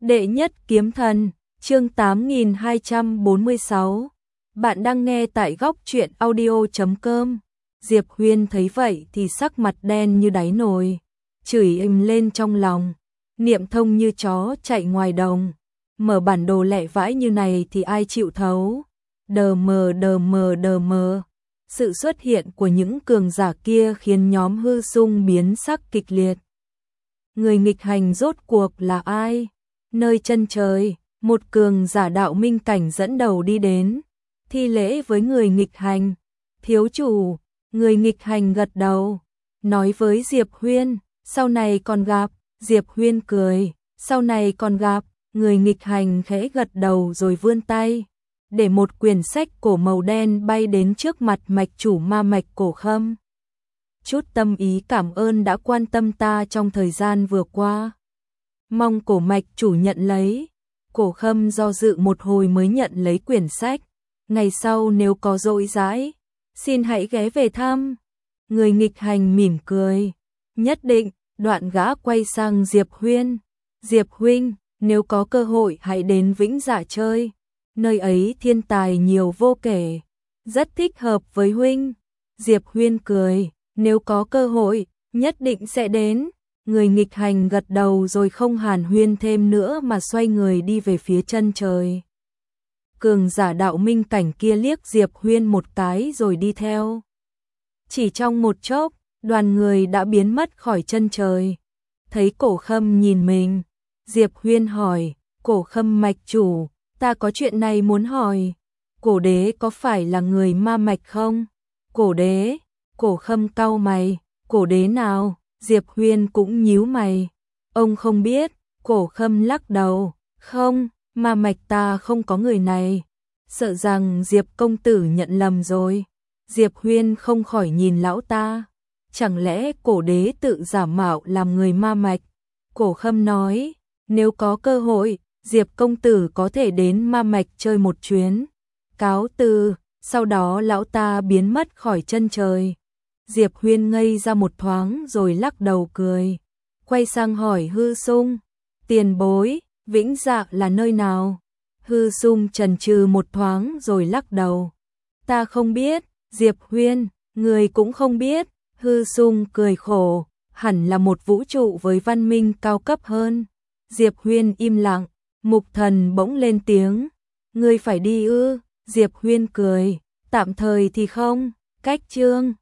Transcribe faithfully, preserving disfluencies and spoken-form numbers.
Đệ nhất kiếm thần, chương tám nghìn hai trăm bốn mươi sáu. Bạn đang nghe tại góc truyện audio chấm com. Diệp Huyên thấy vậy thì sắc mặt đen như đáy nồi, chửi ầm lên trong lòng. Niệm thông như chó chạy ngoài đồng, mở bản đồ lẹ vãi như này thì ai chịu thấu. Đờ mờ đờ mờ đờ mờ. Sự xuất hiện của những cường giả kia khiến nhóm Hư Sung biến sắc kịch liệt. Người nghịch hành rốt cuộc là ai? Nơi chân trời, một cường giả đạo minh cảnh dẫn đầu đi đến, thi lễ với người nghịch hành. Thiếu chủ, người nghịch hành gật đầu, nói với Diệp Huyên, sau này còn gặp. Diệp Huyên cười, sau này còn gặp. Người nghịch hành khẽ gật đầu rồi vươn tay, để một quyển sách cổ màu đen bay đến trước mặt mạch chủ ma mạch Cổ Khâm. Chút tâm ý cảm ơn đã quan tâm ta trong thời gian vừa qua. Mong cổ mạch chủ nhận lấy. Cổ Khâm do dự một hồi mới nhận lấy quyển sách. Ngày sau nếu có rỗi rãi, xin hãy ghé về thăm. Người nghịch hành mỉm cười. Nhất định. Đoạn gã quay sang Diệp Huyên. Diệp huynh, nếu có cơ hội hãy đến Vĩnh Dạ chơi. Nơi ấy thiên tài nhiều vô kể, rất thích hợp với huynh. Diệp Huyên cười, nếu có cơ hội, nhất định sẽ đến. Người nghịch hành gật đầu rồi không hàn huyên thêm nữa mà xoay người đi về phía chân trời. Cường giả đạo minh cảnh kia liếc Diệp Huyên một cái rồi đi theo. Chỉ trong một chốc, đoàn người đã biến mất khỏi chân trời. Thấy Cổ Khâm nhìn mình, Diệp Huyên hỏi, Cổ Khâm mạch chủ, ta có chuyện này muốn hỏi. Cổ đế có phải là người ma mạch không? Cổ đế, Cổ Khâm cau mày, cổ đế nào? Diệp Huyên cũng nhíu mày. Ông không biết. Cổ Khâm lắc đầu, không, ma mạch ta không có người này. Sợ rằng Diệp công tử nhận lầm rồi. Diệp Huyên không khỏi nhìn lão ta. Chẳng lẽ cổ đế tự giả mạo làm người ma mạch? Cổ Khâm nói, nếu có cơ hội, Diệp công tử có thể đến ma mạch chơi một chuyến. Cáo từ. Sau đó lão ta biến mất khỏi chân trời. Diệp Huyên ngây ra một thoáng rồi lắc đầu cười. Quay sang hỏi Hư Sung, tiền bối, Vĩnh Dạ là nơi nào? Hư Sung chần chừ một thoáng rồi lắc đầu. Ta không biết. Diệp Huyên, người cũng không biết. Hư Sung cười khổ, hẳn là một vũ trụ với văn minh cao cấp hơn. Diệp Huyên im lặng, Mục Thần bỗng lên tiếng, ngươi phải đi ư? Diệp Huyên cười, tạm thời thì không. Cách chương